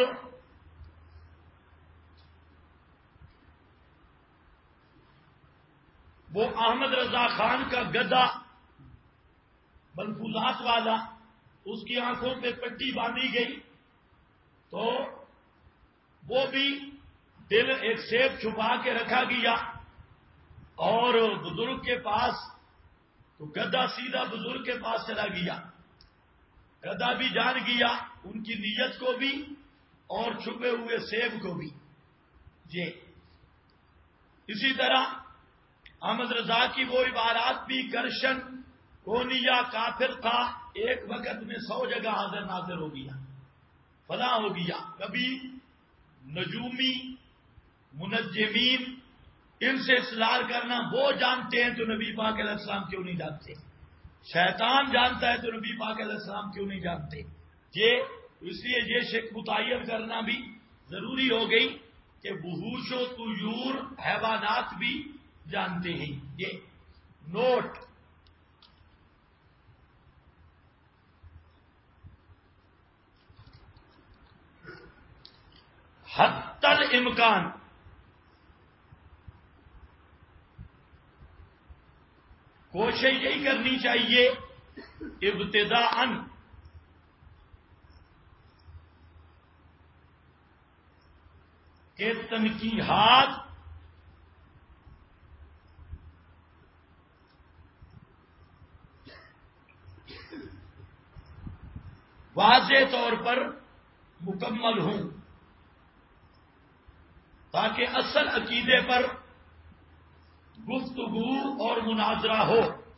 وہ احمد رضا خان کا گدا ملفوظات والا، اس کی آنکھوں پہ پٹی باندھی گئی تو وہ بھی دل ایک سیب چھپا کے رکھا گیا اور بزرگ کے پاس، تو گدا سیدھا بزرگ کے پاس چلا گیا. گدا بھی جان گیا ان کی نیت کو بھی اور چھپے ہوئے سیب کو بھی. جی اسی طرح احمد رضا کی وہ عبارات بھی کرشن کونیا کافر تھا، ایک وقت میں 100 جگہ حاضر ناظر ہو گیا، فلاں ہو گیا. کبھی نجومی منجمین ان سے اصرار کرنا، وہ جانتے ہیں تو نبی پاک علیہ السلام کیوں نہیں جانتے؟ شیطان جانتا ہے تو نبی پاک علیہ السلام کیوں نہیں جانتے؟ اس لیے یہ شک متعین کرنا بھی ضروری ہو گئی کہ وحوش و طیور حیوانات بھی جانتے ہیں. یہ نوٹ حتی الامکان کوشش یہی کرنی چاہیے ابتداءً کہ تنقیحات واضح طور پر مکمل ہوں تاکہ اصل عقیدے پر گفتگو اور مناظرہ ہو.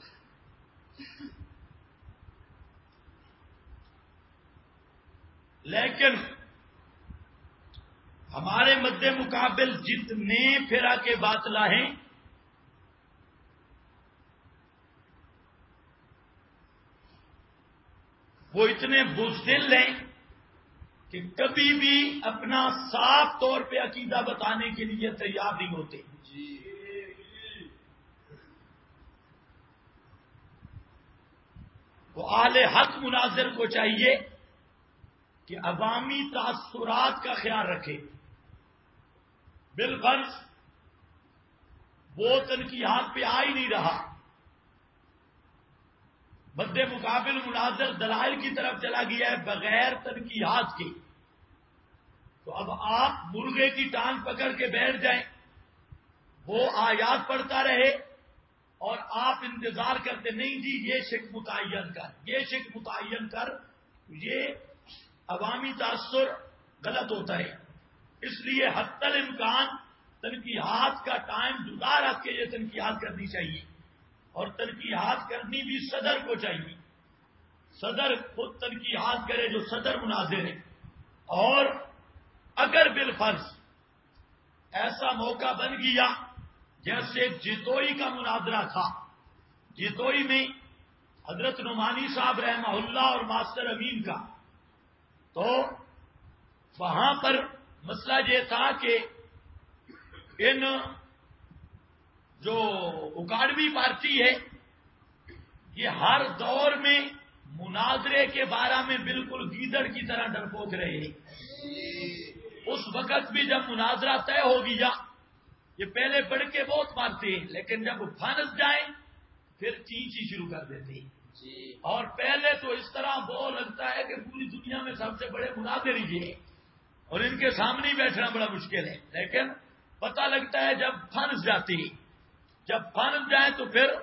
لیکن ہمارے مد مقابل جتنے فرقے باطلہ ہیں وہ اتنے بزدل ہیں کہ کبھی بھی اپنا صاف طور پہ عقیدہ بتانے کے لیے تیار نہیں ہوتے. وہ اہل حق مناظر کو چاہیے کہ عوامی تاثرات کا خیال رکھے. بالفرض وہ تنقیحات پہ آ ہی نہیں رہا، مد مقابل مناظر دلائل کی طرف چلا گیا ہے بغیر تنقیحات کے، تو اب آپ مرغے کی ٹانگ پکڑ کے بیٹھ جائیں، وہ آیات پڑھتا رہے اور آپ انتظار کرتے نہیں جی یہ شک متعین کر، یہ شک متعین کر. یہ عوامی تاثر غلط ہوتا ہے. اس لیے حتی الامکان تنقیحات کا ٹائم جدا رکھ کے یہ تنقیحات کرنی چاہیے، اور تنقیحات کرنی بھی صدر کو چاہیے. صدر خود تنقیحات کرے جو صدر مناظر ہے. اور اگر بالفرض ایسا موقع بن گیا جیسے جتوئی کا مناظرہ تھا، جتوئی میں حضرت نعمانی صاحب رحمہ اللہ اور ماسٹر امین کا، تو وہاں پر مسئلہ یہ تھا کہ ان جو اکاڑوی پارٹی ہے یہ ہر دور میں مناظرے کے بارے میں بالکل گیدڑ کی طرح ڈرپوک رہے ہیں. اس وقت بھی جب مناظرہ طے ہو گیا یہ پہلے بڑھ کے بہت مارتے ہیں، لیکن جب وہ پھنس جائیں پھر چینچی شروع کر دیتے ہیں. اور پہلے تو اس طرح وہ لگتا ہے کہ پوری دنیا میں سب سے بڑے مناظر ہی ہیں اور ان کے سامنے ہی بیٹھنا بڑا مشکل ہے. لیکن پتہ لگتا ہے جب پھنس جاتے ہیں، جب پھنس جائیں تو پھر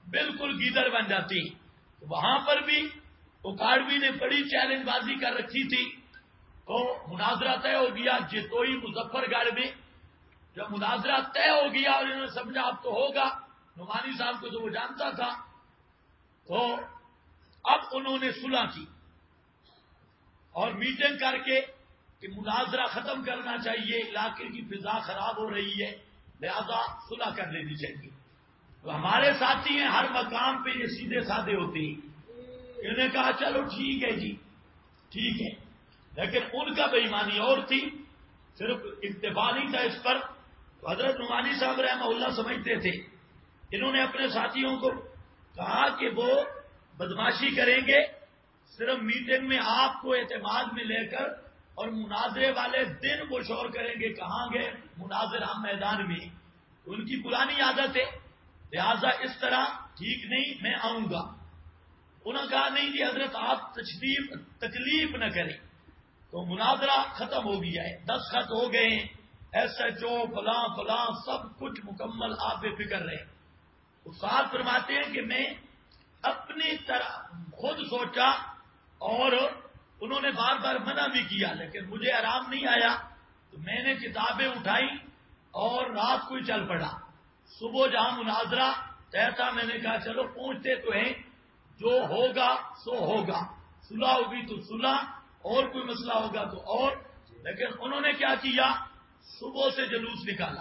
بالکل گیدڑ بن جاتی. تو وہاں پر بھی اکاڑوی نے بڑی چیلنج بازی کر رکھی تھی. تو مناظرہ طے ہو گیا جتوئی مظفر گڑھ میں. جب مناظرہ طے ہو گیا اور انہوں نے سمجھا اب تو ہوگا، نعمانی صاحب کو تو وہ جانتا تھا، تو اب انہوں نے صلح کی اور میٹنگ کر کے کہ مناظرہ ختم کرنا چاہیے، علاقے کی فضا خراب ہو رہی ہے، لہذا صلح کر لینی چاہیے. تو ہمارے ساتھی ہیں ہر مقام پہ یہ سیدھے سادے ہوتے ہیں. انہوں نے کہا چلو ٹھیک ہے جی ٹھیک ہے، لیکن ان کا بے ایمانی اور تھی، صرف اتفاق نہیں تھا اس پر. تو حضرت نعمانی صاحب رحمہ اللہ سمجھتے تھے. انہوں نے اپنے ساتھیوں کو کہا کہ وہ بدماشی کریں گے، صرف میٹنگ میں آپ کو اعتماد میں لے کر، اور مناظرے والے دن وہ شور کریں گے کہاں گئے مناظر ہم میدان میں. ان کی پرانی عادت ہے، لہذا اس طرح ٹھیک نہیں، میں آؤں گا. انہوں نے کہا نہیں جی حضرت آپ تکلیف نہ کریں. تو مناظرہ ختم ہو گیا ہے، 10 خط ہو گئے ہیں، ایس ایچ او فلاں فلاں سب کچھ مکمل، آپ بے فکر رہے. استاد فرماتے ہیں کہ میں اپنی طرح خود سوچا اور انہوں نے بار بار منع بھی کیا لیکن مجھے آرام نہیں آیا. تو میں نے کتابیں اٹھائی اور رات کو ہی چل پڑا. صبح جہاں مناظرہ طے تھا میں نے کہا چلو پہنچتے تو ہیں، جو ہوگا سو ہوگا، صلح ہوگی تو صلح، اور کوئی مسئلہ ہوگا تو اور. لیکن انہوں نے کیا کیا، صبح سے جلوس نکالا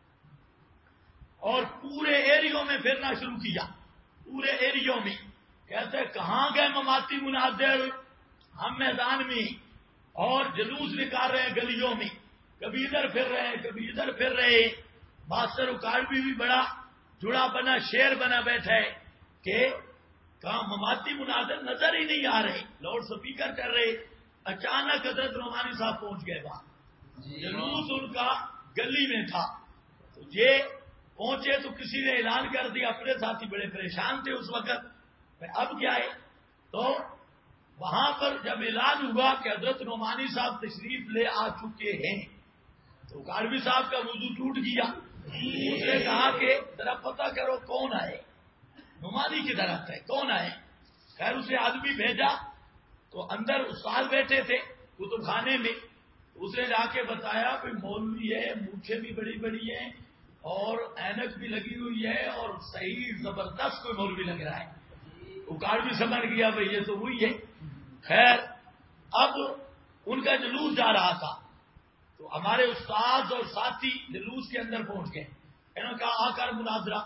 اور پورے ایریوں میں پھرنا شروع کیا. پورے ایریوں میں کہتے کہاں گئے مماتی مناظر، ہم میدان میں، اور جلوس نکال رہے ہیں گلیوں میں، کبھی ادھر پھر رہے ہیں کبھی ادھر پھر رہے ہیں. ماسٹر اکاڑوی بھی بڑا جڑا بنا شیر بنا بیٹھا ہے کہ کہاں مماتی مناظر نظر ہی نہیں آ رہے، لاؤڈ سپیکر کر رہے. اچانک حضرت نعمانی صاحب پہنچ گئے وہاں، جلوس ان کا گلی میں تھا. تو یہ پہنچے تو کسی نے اعلان کر دیا، اپنے ساتھی بڑے پریشان تھے اس وقت، اب کیا ہے. تو وہاں پر جب اعلان ہوا کہ حضرت نعمانی صاحب تشریف لے آ چکے ہیں تو کاروی صاحب کا وضو ٹوٹ گیا. اس نے کہا کہ ذرا پتہ کرو کون آئے، نعمانی کی طرف ہے کون آئے. خیر اسے آدمی بھیجا تو اندر استاد بیٹھے تھے کتب خانے میں. اس نے جا کے بتایا کہ مولوی ہے، مونچھیں بھی بڑی بڑی ہیں اور اینک بھی لگی ہوئی ہے اور صحیح زبردست کوئی مولوی لگ رہا ہے. اکاڑ بھی سمجھ گیا بھائی یہ تو وہی ہے. خیر اب ان کا جلوس جا رہا تھا تو ہمارے استاد اور ساتھی جلوس کے اندر پہنچ گئے. انہوں نے کہا آ کر مناظرہ،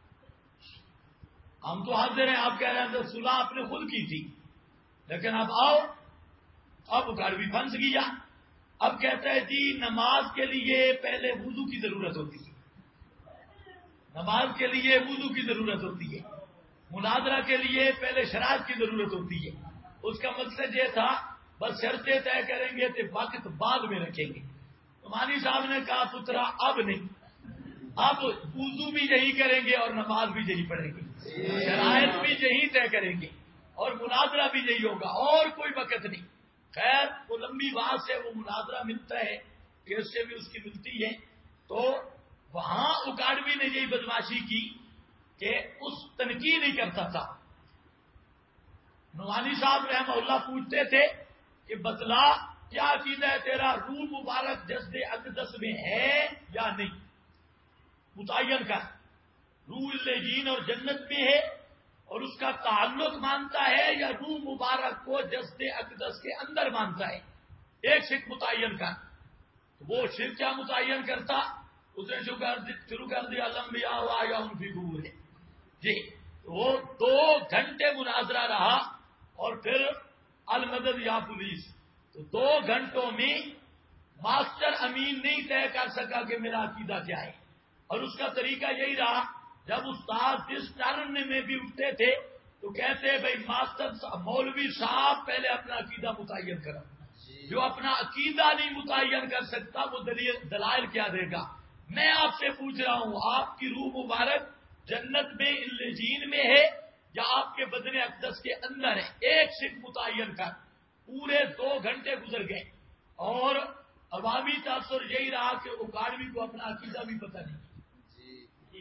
ہم تو حاضر ہیں، آپ کہہ رہے ہیں صلح آپ نے خود کی تھی لیکن اب آؤ. اب اکاڑ بھی پھنس گیا. اب کہتا ہے جی نماز کے لیے پہلے وضو کی ضرورت ہوتی ہے، نماز کے لیے وضو کی ضرورت ہوتی ہے، مناظرہ کے لیے پہلے شرائط کی ضرورت ہوتی ہے. اس کا مقصد یہ تھا بس شرطیں طے کریں گے تو وقت بعد میں رکھیں گے. نعمانی صاحب نے کہا پترا اب نہیں، اب وضو بھی یہی کریں گے اور نماز بھی یہی پڑھیں گے، شرائط بھی یہی طے کریں گے اور مناظرہ بھی یہی ہوگا، اور کوئی وقت نہیں. خیر وہ لمبی بات سے وہ مناظرہ ملتا ہے کہ اس سے بھی اس کی ملتی ہے. تو وہاں اکاڑوی نے یہی بدماشی کی کہ اس تنقید نہیں کرتا تھا. نعمانی صاحب رحمہ اللہ پوچھتے تھے کہ بتلا کیا عقیدہ ہے تیرا، روح مبارک جسد اقدس میں ہے یا نہیں، متعین کر. روح الجین اور جنت میں ہے اور اس کا تعلق مانتا ہے یا روح مبارک کو جسد اقدس کے اندر مانتا ہے، ایک شرک متعین کر. وہ شرک کیا متعین کرتا، اس نے شروع کر دیا الانبیاء و آیا ان فی قبور ہے جی. وہ 2 گھنٹے مناظرہ رہا اور پھر المدد یا پولیس. تو 2 گھنٹوں میں ماسٹر امین نہیں طے کر سکا کہ میرا عقیدہ کیا ہے، اور اس کا طریقہ یہی رہا جب استاد جس ٹرن میں بھی اٹھتے تھے تو کہتے بھائی ماسٹر مولوی صاحب پہلے اپنا عقیدہ متعین کرو. جو اپنا عقیدہ نہیں متعین کر سکتا وہ دلائل کیا دے گا. میں آپ سے پوچھ رہا ہوں آپ کی روح مبارک جنت میں الجین میں ہے یا آپ کے بدن اقدس کے اندر ہے، ایک شرک متعین کر. پورے 2 گھنٹے گزر گئے اور عوامی تاثر یہی رہا کہ اکاڑوی کو اپنا عقیدہ بھی پتہ نہیں.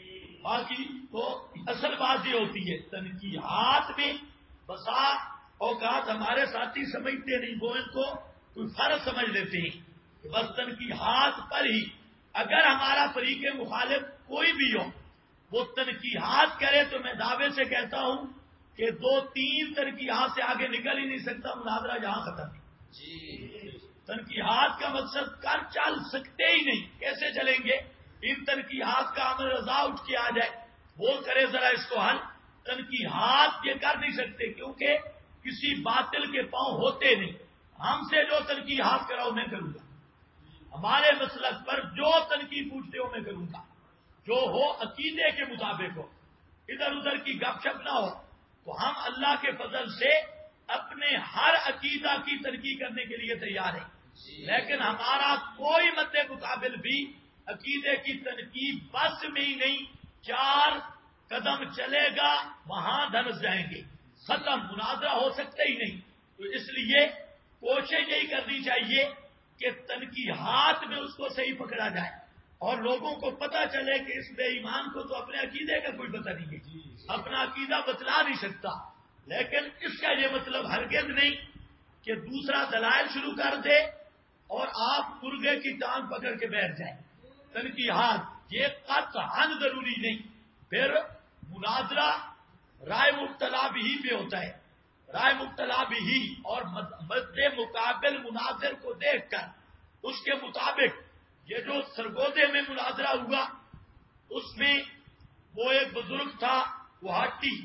باقی تو اصل بات یہ ہوتی ہے تنقیحات میں بسا اوقات ہمارے ساتھی سمجھتے نہیں، وہ ان کو کوئی فرض سمجھ لیتے ہیں کہ بس تنقیحات پر ہی اگر ہمارا فریق مخالف کوئی بھی ہو وہ تنقیحات کرے تو میں دعوے سے کہتا ہوں کہ 2-3 تنقیحات سے آگے نکل ہی نہیں سکتا، مناظرہ جہاں ختم ہے۔ تنقیحات کا مقصد کر چل سکتے ہی نہیں، کیسے چلیں گے؟ ان تنقیحات کا عمل رضا اٹھ کے آ جائے، وہ کرے ذرا اس کو حل۔ تنقیحات یہ کر نہیں سکتے کیونکہ کسی باطل کے پاؤں ہوتے نہیں۔ ہم سے جو تنقیحات کراؤ میں کروں گا، ہمارے مسلک پر جو تنقید پوچھتے ہو میں کروں گا، جو ہو عقیدے کے مطابق ہو، ادھر ادھر کی گپ شپ نہ ہو۔ تو ہم اللہ کے فضل سے اپنے ہر عقیدہ کی ترقی کرنے کے لیے تیار ہیں، لیکن ہمارا کوئی مد مقابل بھی عقیدے کی تنقید بس میں ہی نہیں، 4 قدم چلے گا وہاں دھنس جائیں گے، ختم، مناظرہ ہو سکتے ہی نہیں۔ تو اس لیے کوشش یہی کرنی چاہیے کہ تنقیحات میں اس کو صحیح پکڑا جائے اور لوگوں کو پتہ چلے کہ اس بے ایمان کو تو اپنے عقیدے کا کوئی پتہ نہیں ہے، اپنا عقیدہ بتلا نہیں سکتا، لیکن اس کا یہ مطلب ہرگز نہیں کہ دوسرا دلائل شروع کر دے اور آپ مرغے کی ٹانگ پکڑ کے بیٹھ جائیں۔ تنقیحات یہ قطعاً ضروری نہیں، پھر مناظرہ رائے مبتلا بھی پہ ہوتا ہے، رائے مبتلا بھی اور مد مقابل مناظر کو دیکھ کر اس کے مطابق یہ جو سرگودے میں مناظرہ ہوا اس میں وہ ایک بزرگ تھا گوہاٹی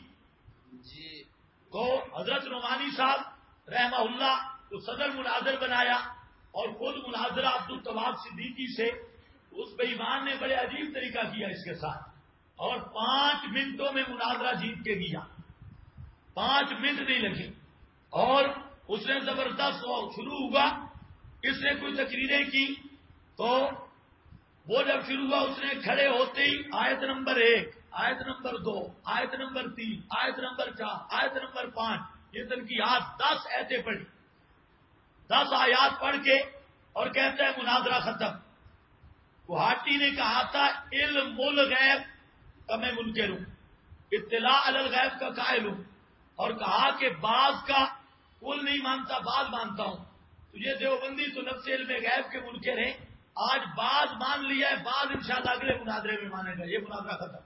کو حضرت نعمانی صاحب رحمہ اللہ کو صدر مناظر بنایا اور خود مناظرہ عبدالتواب صدیقی سے اس بے ایمان نے بڑے عجیب طریقہ کیا اس کے ساتھ، اور 5 منٹوں میں مناظرہ جیت کے گیا، 5 منٹ نہیں لگے، اور اس نے زبردست شروع ہوا، اس نے کوئی تقریریں کی تو وہ جب شروع ہوا اس نے کھڑے ہوتے ہی آیت نمبر 1، آیت نمبر 2، آیت نمبر 3، آیت نمبر 4، آیت نمبر 5، یہ تنقیحات 10 آیتیں پڑھی، 10 آیات پڑھ کے اور کہتا ہے مناظرہ ختم۔ گوہاٹی نے کہا تھا علم الغیب کا میں منکر ہوں، اطلاع علی الغیب کا قائل ہوں، اور کہا کہ بعض کا کل نہیں مانتا، بعض مانتا ہوں۔ تو یہ دیوبندی تو نفس علم غیب کے منکر ہیں، آج بعض مان لیا ہے، بعض انشاءاللہ اگلے مناظرے میں مانے گا، یہ مناظرہ ختم۔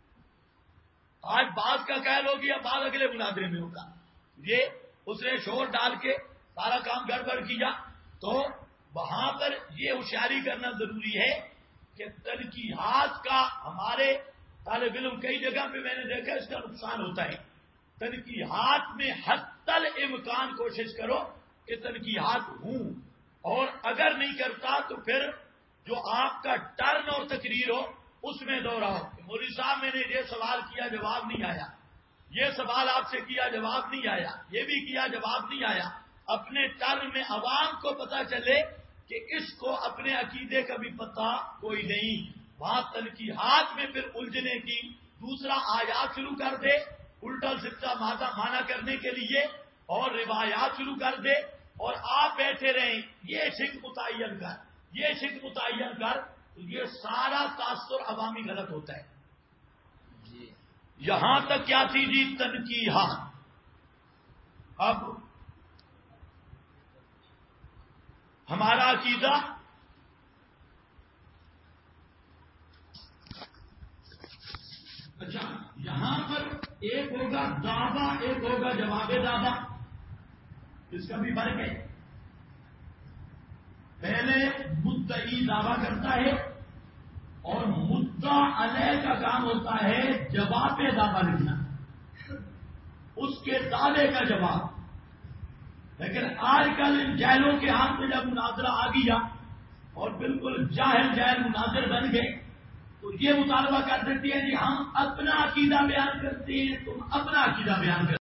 آج بعض کا قائل ہو گیا، بعض اگلے مناظرے میں ہوگا۔ یہ اس نے شور ڈال کے سارا کام گڑبڑ کیا، تو وہاں پر یہ ہوشیاری کرنا ضروری ہے کہ تنقیحات کا ہمارے طالب علم کئی جگہ پہ میں نے دیکھا اس کا نقصان ہوتا ہے۔ تنقیحات میں حتی الامکان کوشش کرو کہ تنقیحات ہوں، اور اگر نہیں کرتا تو پھر جو آپ کا ٹرن اور تقریر ہو اس میں دوہراؤ کہ مولوی صاحب میں نے یہ سوال کیا جواب نہیں آیا، یہ سوال آپ سے کیا جواب نہیں آیا، یہ بھی کیا جواب نہیں آیا، اپنے ٹرن میں عوام کو پتا چلے کہ اس کو اپنے عقیدے کا بھی پتہ کوئی نہیں، وہاں تنقیحات میں پھر الجھنے کی دوسرا آیات شروع کر دے الٹا سدھا مانا کرنے کے لیے، اور روایات شروع کر دے اور آپ بیٹھے رہیں یہ شک متعین کر، یہ شک متعین کر، تو یہ سارا تاثر عوامی غلط ہوتا ہے۔ یہاں تک کیا تھی جی تنقیحات۔ اب ہمارا عقیدہ اچھا یہاں پر ایک ہوگا دعویٰ، ایک ہوگا جواب دعویٰ، اس کا بھی فرق ہے۔ پہلے مدعی دعویٰ کرتا ہے اور مدعا علیہ کا کام ہوتا ہے جواب دعویٰ لکھنا، اس کے دعوے کا جواب۔ لیکن آج کل ان جاہلوں کے ہاتھ میں جب مناظرہ آ گیا اور بالکل جاہل مناظر بن گئے تو یہ مطالبہ کر دیتی ہے جی ہم اپنا عقیدہ بیان کرتے ہیں، تم اپنا عقیدہ بیان کرتے